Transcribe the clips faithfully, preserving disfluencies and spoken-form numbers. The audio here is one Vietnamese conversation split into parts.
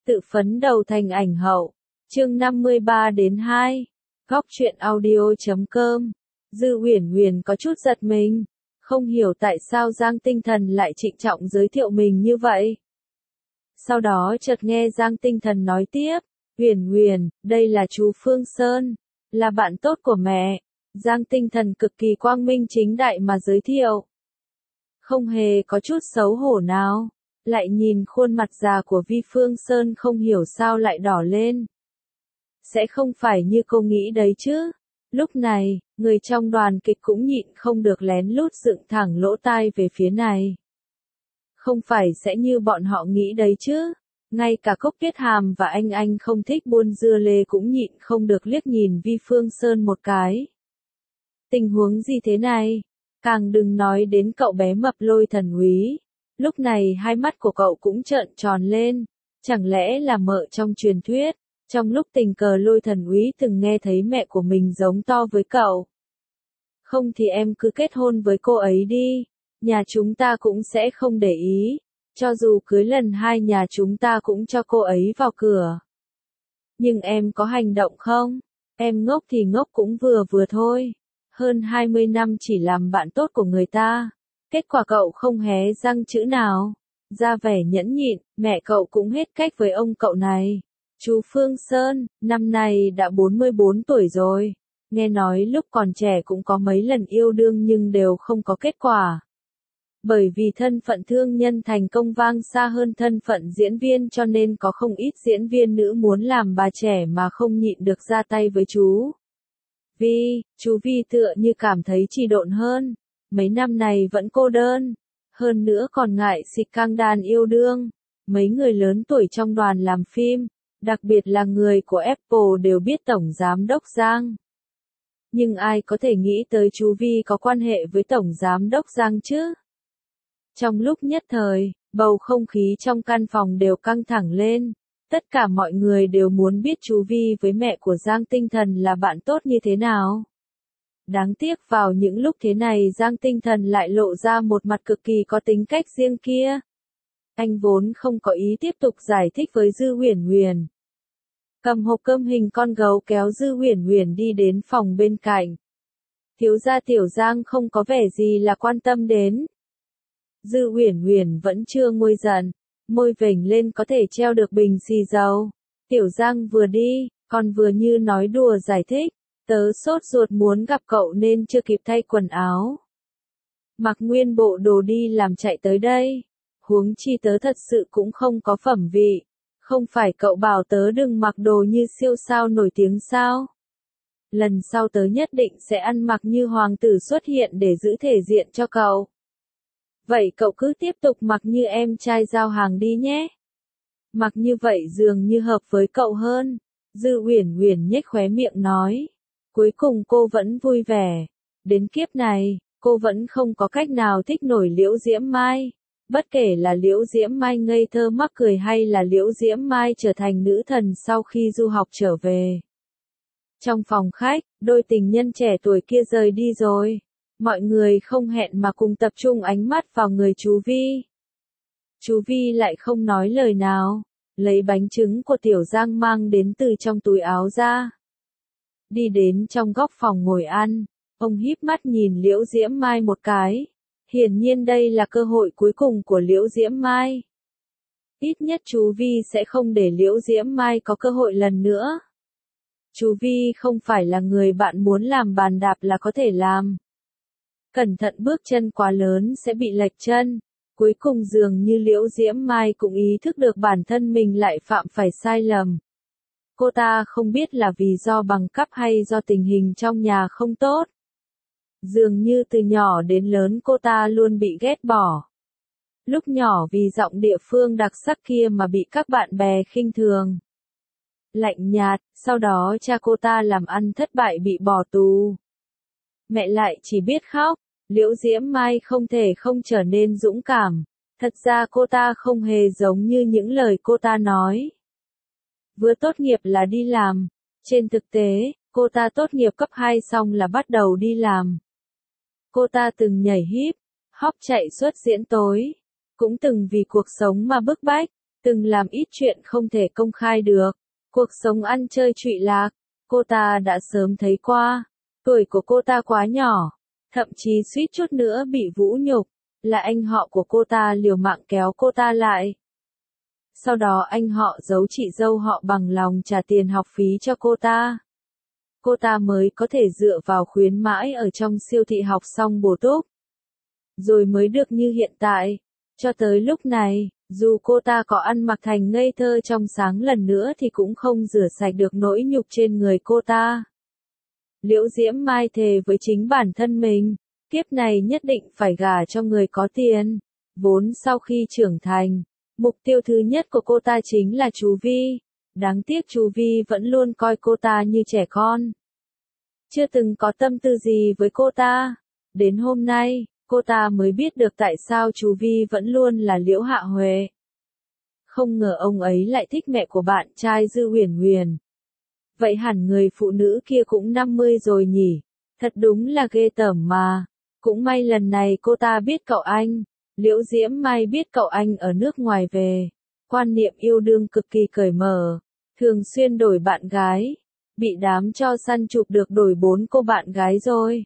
Tự phấn đầu thành ảnh hậu. Chương năm mươi ba đến hai. Góc truyện audio chấm com. Dư Uyển Uyển có chút giật mình, không hiểu tại sao Giang Tinh Thần lại trịnh trọng giới thiệu mình như vậy. Sau đó chợt nghe Giang Tinh Thần nói tiếp, "Uyển Uyển, đây là chú Phương Sơn, là bạn tốt của mẹ." Giang Tinh Thần cực kỳ quang minh chính đại mà giới thiệu, không hề có chút xấu hổ nào. Lại nhìn khuôn mặt già của Vi Phương Sơn không hiểu sao lại đỏ lên. Sẽ không phải như cô nghĩ đấy chứ. Lúc này, người trong đoàn kịch cũng nhịn không được lén lút dựng thẳng lỗ tai về phía này. Không phải sẽ như bọn họ nghĩ đấy chứ. Ngay cả Cốc Kết Hàm và anh anh không thích buôn dưa lê cũng nhịn không được liếc nhìn Vi Phương Sơn một cái. Tình huống gì thế này? Càng đừng nói đến cậu bé mập Lôi Thần Úy. Lúc này hai mắt của cậu cũng trợn tròn lên, chẳng lẽ là mợ trong truyền thuyết, trong lúc tình cờ Lôi Thần Úy từng nghe thấy mẹ của mình giống to với cậu. Không thì em cứ kết hôn với cô ấy đi, nhà chúng ta cũng sẽ không để ý, cho dù cưới lần hai nhà chúng ta cũng cho cô ấy vào cửa. Nhưng em có hành động không? Em ngốc thì ngốc cũng vừa vừa thôi, hơn hai mươi năm chỉ làm bạn tốt của người ta. Kết quả cậu không hé răng chữ nào, ra vẻ nhẫn nhịn, mẹ cậu cũng hết cách với ông cậu này. Chú Phương Sơn, năm nay đã bốn mươi bốn tuổi rồi, nghe nói lúc còn trẻ cũng có mấy lần yêu đương nhưng đều không có kết quả. Bởi vì thân phận thương nhân thành công vang xa hơn thân phận diễn viên cho nên có không ít diễn viên nữ muốn làm bà trẻ mà không nhịn được ra tay với chú. Vi, chú Vi tựa như cảm thấy trì độn hơn. Mấy năm này vẫn cô đơn, hơn nữa còn ngại xịt căng đàn yêu đương. Mấy người lớn tuổi trong đoàn làm phim, đặc biệt là người của Apple đều biết Tổng Giám đốc Giang. Nhưng ai có thể nghĩ tới chú Vi có quan hệ với Tổng Giám đốc Giang chứ? Trong lúc nhất thời, bầu không khí trong căn phòng đều căng thẳng lên. Tất cả mọi người đều muốn biết chú Vi với mẹ của Giang Tinh Thần là bạn tốt như thế nào. Đáng tiếc vào những lúc thế này Giang Tinh Thần lại lộ ra một mặt cực kỳ có tính cách riêng kia. Anh vốn không có ý tiếp tục giải thích với Dư Uyển Uyển. Cầm hộp cơm hình con gấu kéo Dư Uyển Uyển đi đến phòng bên cạnh. Thiếu gia Tiểu Giang không có vẻ gì là quan tâm đến. Dư Uyển Uyển vẫn chưa nguôi giận, môi vểnh lên có thể treo được bình xì dầu. Tiểu Giang vừa đi, còn vừa như nói đùa giải thích. Tớ sốt ruột muốn gặp cậu nên chưa kịp thay quần áo. Mặc nguyên bộ đồ đi làm chạy tới đây. Huống chi tớ thật sự cũng không có phẩm vị. Không phải cậu bảo tớ đừng mặc đồ như siêu sao nổi tiếng sao? Lần sau tớ nhất định sẽ ăn mặc như hoàng tử xuất hiện để giữ thể diện cho cậu. Vậy cậu cứ tiếp tục mặc như em trai giao hàng đi nhé. Mặc như vậy dường như hợp với cậu hơn. Dư Uyển Uyển nhếch khóe miệng nói. Cuối cùng cô vẫn vui vẻ. Đến kiếp này, cô vẫn không có cách nào thích nổi Liễu Diễm Mai. Bất kể là Liễu Diễm Mai ngây thơ mắc cười hay là Liễu Diễm Mai trở thành nữ thần sau khi du học trở về. Trong phòng khách, đôi tình nhân trẻ tuổi kia rời đi rồi. Mọi người không hẹn mà cùng tập trung ánh mắt vào người chú Vi. Chú Vi lại không nói lời nào, lấy bánh trứng của Tiểu Giang mang đến từ trong túi áo ra. Đi đến trong góc phòng ngồi ăn, ông híp mắt nhìn Liễu Diễm Mai một cái. Hiển nhiên đây là cơ hội cuối cùng của Liễu Diễm Mai. Ít nhất chú Vi sẽ không để Liễu Diễm Mai có cơ hội lần nữa. Chú Vi không phải là người bạn muốn làm bàn đạp là có thể làm. Cẩn thận bước chân quá lớn sẽ bị lệch chân. Cuối cùng dường như Liễu Diễm Mai cũng ý thức được bản thân mình lại phạm phải sai lầm. Cô ta không biết là vì do bằng cấp hay do tình hình trong nhà không tốt. Dường như từ nhỏ đến lớn cô ta luôn bị ghét bỏ. Lúc nhỏ vì giọng địa phương đặc sắc kia mà bị các bạn bè khinh thường. Lạnh nhạt, sau đó cha cô ta làm ăn thất bại bị bỏ tù. Mẹ lại chỉ biết khóc. Liễu Diễm Mai không thể không trở nên dũng cảm. Thật ra cô ta không hề giống như những lời cô ta nói. Vừa tốt nghiệp là đi làm. Trên thực tế, cô ta tốt nghiệp cấp hai xong là bắt đầu đi làm. Cô ta từng nhảy hip, hop chạy suốt diễn tối. Cũng từng vì cuộc sống mà bức bách. từng làm ít chuyện không thể công khai được. Cuộc sống ăn chơi trụy lạc, cô ta đã sớm thấy qua. Tuổi của cô ta quá nhỏ, thậm chí suýt chút nữa bị vũ nhục, là anh họ của cô ta liều mạng kéo cô ta lại. Sau đó anh họ giấu chị dâu họ bằng lòng trả tiền học phí cho cô ta. Cô ta mới có thể dựa vào khuyến mãi ở trong siêu thị học xong bổ túc. Rồi mới được như hiện tại. Cho tới lúc này, dù cô ta có ăn mặc thành ngây thơ trong sáng lần nữa thì cũng không rửa sạch được nỗi nhục trên người cô ta. Liễu Diễm Mai thề với chính bản thân mình, kiếp này nhất định phải gả cho người có tiền. Vốn sau khi trưởng thành, mục tiêu thứ nhất của cô ta chính là chú Vi. Đáng tiếc chú Vi vẫn luôn coi cô ta như trẻ con. Chưa từng có tâm tư gì với cô ta. Đến hôm nay, cô ta mới biết được tại sao chú Vi vẫn luôn là Liễu Hạ Huệ. Không ngờ ông ấy lại thích mẹ của bạn trai Dư Uyển Uyển. Vậy hẳn người phụ nữ kia cũng năm mươi rồi nhỉ? Thật đúng là ghê tởm mà. Cũng may lần này cô ta biết cậu anh. Liễu Diễm Mai biết cậu anh ở nước ngoài về. Quan niệm yêu đương cực kỳ cởi mở. Thường xuyên đổi bạn gái. Bị đám cho săn chụp được đổi bốn cô bạn gái rồi.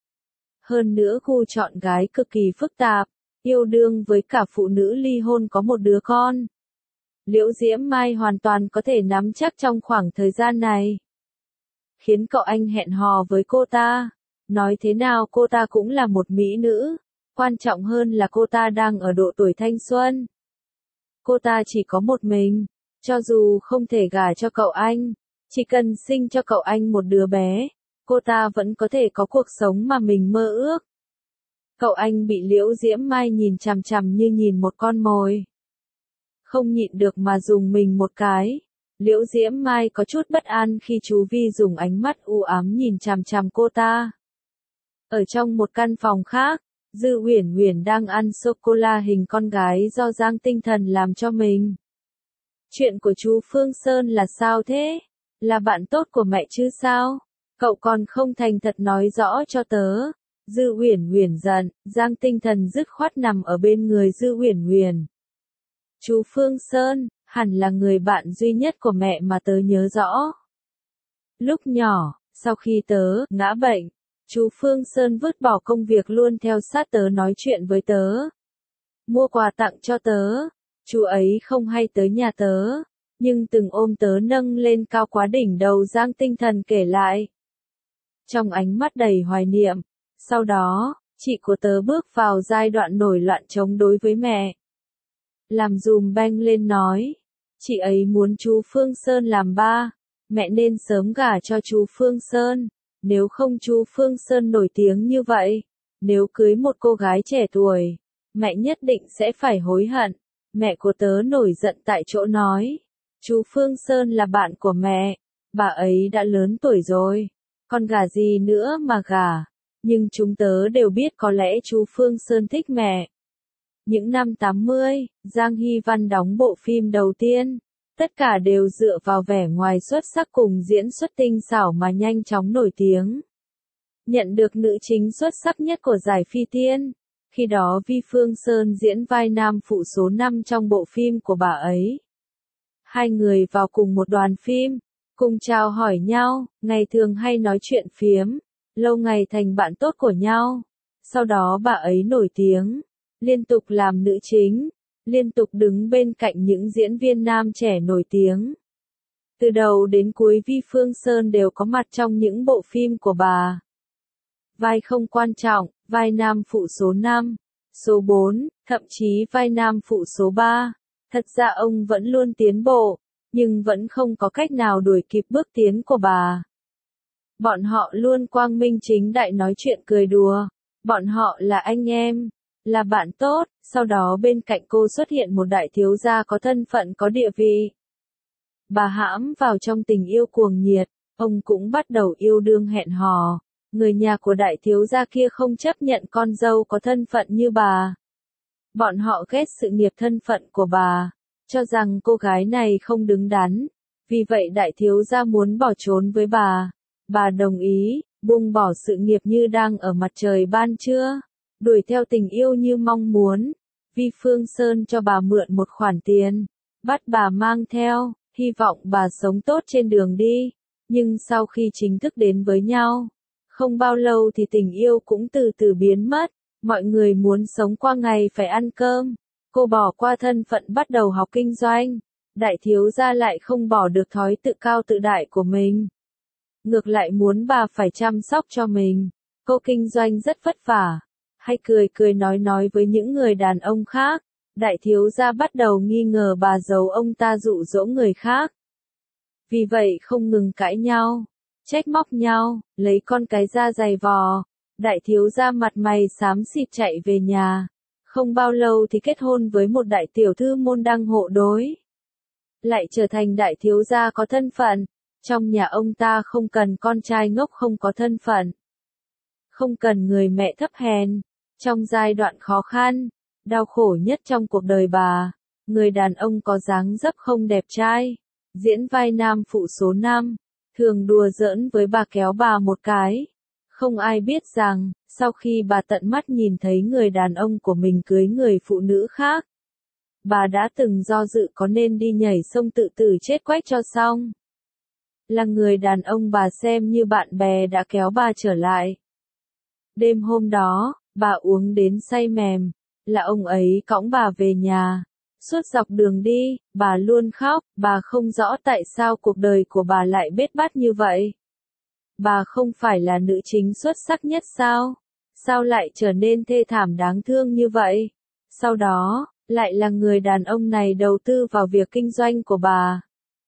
Hơn nữa khu chọn gái cực kỳ phức tạp. Yêu đương với cả phụ nữ ly hôn có một đứa con. Liễu Diễm Mai hoàn toàn có thể nắm chắc trong khoảng thời gian này. Khiến cậu anh hẹn hò với cô ta. Nói thế nào cô ta cũng là một mỹ nữ. Quan trọng hơn là cô ta đang ở độ tuổi thanh xuân. Cô ta chỉ có một mình. Cho dù không thể gả cho cậu anh, chỉ cần sinh cho cậu anh một đứa bé, cô ta vẫn có thể có cuộc sống mà mình mơ ước. Cậu anh bị Liễu Diễm Mai nhìn chằm chằm như nhìn một con mồi. Không nhịn được mà dùng mình một cái. Liễu Diễm Mai có chút bất an khi chú Vi dùng ánh mắt u ám nhìn chằm chằm cô ta. Ở trong một căn phòng khác, Dư Uyển Uyển đang ăn sô-cô-la hình con gái do Giang Tinh Thần làm cho mình. Chuyện của chú Phương Sơn là sao thế? Là bạn tốt của mẹ chứ sao? Cậu còn không thành thật nói rõ cho tớ. Dư Uyển Uyển giận, Giang Tinh Thần dứt khoát nằm ở bên người Dư Uyển Uyển. Chú Phương Sơn, hẳn là người bạn duy nhất của mẹ mà tớ nhớ rõ. Lúc nhỏ, sau khi tớ ngã bệnh, chú Phương Sơn vứt bỏ công việc luôn theo sát tớ nói chuyện với tớ. Mua quà tặng cho tớ. Chú ấy không hay tới nhà tớ, nhưng từng ôm tớ nâng lên cao quá đỉnh đầu. Giang Tinh Thần kể lại. Trong ánh mắt đầy hoài niệm, sau đó, chị của tớ bước vào giai đoạn nổi loạn chống đối với mẹ. Làm dùm beng lên nói, chị ấy muốn chú Phương Sơn làm ba, mẹ nên sớm gả cho chú Phương Sơn, nếu không chú Phương Sơn nổi tiếng như vậy, nếu cưới một cô gái trẻ tuổi, mẹ nhất định sẽ phải hối hận. Mẹ của tớ nổi giận tại chỗ nói, chú Phương Sơn là bạn của mẹ, bà ấy đã lớn tuổi rồi, còn gả gì nữa mà gả, nhưng chúng tớ đều biết có lẽ chú Phương Sơn thích mẹ. Những năm tám mươi, Giang Hy Văn đóng bộ phim đầu tiên, tất cả đều dựa vào vẻ ngoài xuất sắc cùng diễn xuất tinh xảo mà nhanh chóng nổi tiếng. Nhận được nữ chính xuất sắc nhất của giải Phi Tiên. Khi đó Vi Phương Sơn diễn vai nam phụ số năm trong bộ phim của bà ấy. Hai người vào cùng một đoàn phim, cùng chào hỏi nhau, ngày thường hay nói chuyện phiếm, lâu ngày thành bạn tốt của nhau. Sau đó bà ấy nổi tiếng, liên tục làm nữ chính, liên tục đứng bên cạnh những diễn viên nam trẻ nổi tiếng. Từ đầu đến cuối Vi Phương Sơn đều có mặt trong những bộ phim của bà. Vai không quan trọng, vai nam phụ số năm, số bốn, thậm chí vai nam phụ số ba. Thật ra ông vẫn luôn tiến bộ, nhưng vẫn không có cách nào đuổi kịp bước tiến của bà. Bọn họ luôn quang minh chính đại nói chuyện cười đùa. Bọn họ là anh em, là bạn tốt, sau đó bên cạnh cô xuất hiện một đại thiếu gia có thân phận có địa vị. Bà hãm vào trong tình yêu cuồng nhiệt, ông cũng bắt đầu yêu đương hẹn hò. Người nhà của đại thiếu gia kia không chấp nhận con dâu có thân phận như bà. Bọn họ ghét sự nghiệp thân phận của bà, cho rằng cô gái này không đứng đắn. Vì vậy đại thiếu gia muốn bỏ trốn với bà. Bà đồng ý, buông bỏ sự nghiệp như đang ở mặt trời ban trưa, đuổi theo tình yêu như mong muốn. Vi Phương Sơn cho bà mượn một khoản tiền. bắt bà mang theo, hy vọng bà sống tốt trên đường đi. Nhưng sau khi chính thức đến với nhau, không bao lâu thì tình yêu cũng từ từ biến mất. Mọi người muốn sống qua ngày phải ăn cơm. Cô bỏ qua thân phận bắt đầu học kinh doanh. Đại thiếu gia lại không bỏ được thói tự cao tự đại của mình. Ngược lại muốn bà phải chăm sóc cho mình. Cô kinh doanh rất vất vả. Hay cười cười nói nói với những người đàn ông khác. Đại thiếu gia bắt đầu nghi ngờ bà giấu ông ta dụ dỗ người khác. Vì vậy không ngừng cãi nhau, trách móc nhau, lấy con cái ra giày vò. Đại thiếu gia mặt mày xám xịt chạy về nhà. Không bao lâu thì kết hôn với một đại tiểu thư môn đăng hộ đối. Lại trở thành đại thiếu gia có thân phận. Trong nhà ông ta không cần con trai ngốc không có thân phận. Không cần người mẹ thấp hèn. Trong giai đoạn khó khăn, đau khổ nhất trong cuộc đời bà, người đàn ông có dáng dấp không đẹp trai, diễn vai nam phụ số năm, thường đùa giỡn với bà kéo bà một cái. Không ai biết rằng, sau khi bà tận mắt nhìn thấy người đàn ông của mình cưới người phụ nữ khác, bà đã từng do dự có nên đi nhảy sông tự tử chết quách cho xong. Là người đàn ông bà xem như bạn bè đã kéo bà trở lại. Đêm hôm đó, bà uống đến say mềm, là ông ấy cõng bà về nhà. Suốt dọc đường đi, bà luôn khóc, bà không rõ tại sao cuộc đời của bà lại bết bát như vậy. Bà không phải là nữ chính xuất sắc nhất sao? Sao lại trở nên thê thảm đáng thương như vậy? Sau đó, lại là người đàn ông này đầu tư vào việc kinh doanh của bà.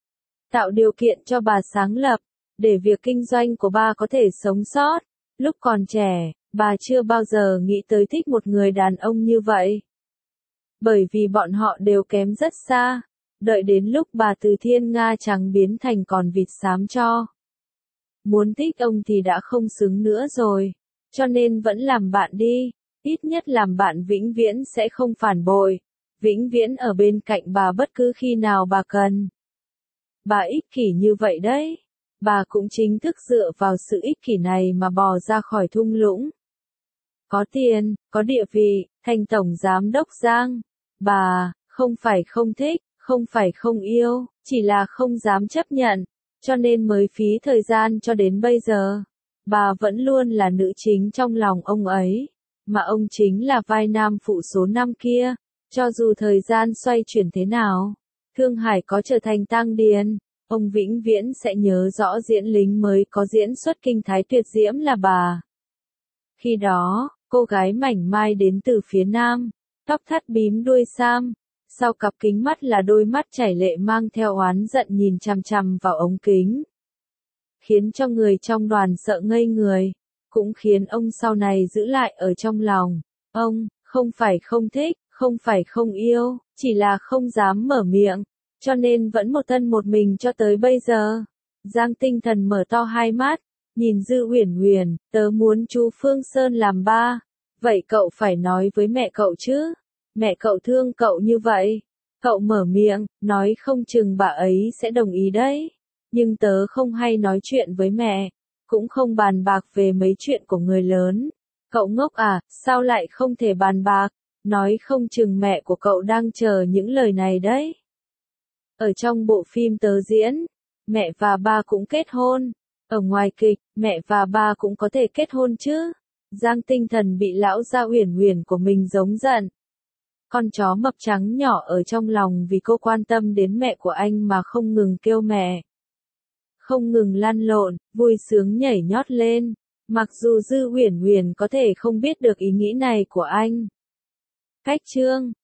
Tạo điều kiện cho bà sáng lập, để việc kinh doanh của bà có thể sống sót. Lúc còn trẻ, bà chưa bao giờ nghĩ tới thích một người đàn ông như vậy. Bởi vì bọn họ đều kém rất xa. Đợi đến lúc bà từ thiên nga trắng biến thành còn vịt xám cho. Muốn thích ông thì đã không xứng nữa rồi. Cho nên vẫn làm bạn đi. Ít nhất làm bạn vĩnh viễn sẽ không phản bội. Vĩnh viễn ở bên cạnh bà bất cứ khi nào bà cần. Bà ích kỷ như vậy đấy. Bà cũng chính thức dựa vào sự ích kỷ này mà bò ra khỏi thung lũng. Có tiền, có địa vị, thành tổng giám đốc Giang. Bà, không phải không thích, không phải không yêu, chỉ là không dám chấp nhận, cho nên mới phí thời gian cho đến bây giờ. Bà vẫn luôn là nữ chính trong lòng ông ấy, mà ông chính là vai nam phụ số năm kia, cho dù thời gian xoay chuyển thế nào. Thương Hải có trở thành Tang Điền, ông vĩnh viễn sẽ nhớ rõ diễn lính mới có diễn xuất kinh thái tuyệt diễm là bà. Khi đó, cô gái mảnh mai đến từ phía nam, tóc thắt bím đuôi sam, sau cặp kính mắt là đôi mắt chảy lệ mang theo oán giận nhìn chằm chằm vào ống kính. Khiến cho người trong đoàn sợ ngây người, cũng khiến ông sau này giữ lại ở trong lòng. Ông, không phải không thích, không phải không yêu, chỉ là không dám mở miệng, cho nên vẫn một thân một mình cho tới bây giờ. Giang Tinh Thần mở to hai mắt, nhìn Dư Uyển Uyển, tớ muốn chú Phương Sơn làm ba. Vậy cậu phải nói với mẹ cậu chứ. Mẹ cậu thương cậu như vậy. Cậu mở miệng, nói không chừng bà ấy sẽ đồng ý đấy. Nhưng tớ không hay nói chuyện với mẹ, cũng không bàn bạc về mấy chuyện của người lớn. Cậu ngốc à, sao lại không thể bàn bạc? Nói không chừng mẹ của cậu đang chờ những lời này đấy. Ở trong bộ phim tớ diễn, mẹ và ba cũng kết hôn. Ở ngoài kịch, mẹ và ba cũng có thể kết hôn chứ. Giang Tinh Thần bị lão gia Uyển Uyển của mình giống giận. Con chó mập trắng nhỏ ở trong lòng vì cô quan tâm đến mẹ của anh mà không ngừng kêu mẹ. Không ngừng lăn lộn, vui sướng nhảy nhót lên. Mặc dù Dư Uyển Uyển có thể không biết được ý nghĩ này của anh. Cách chương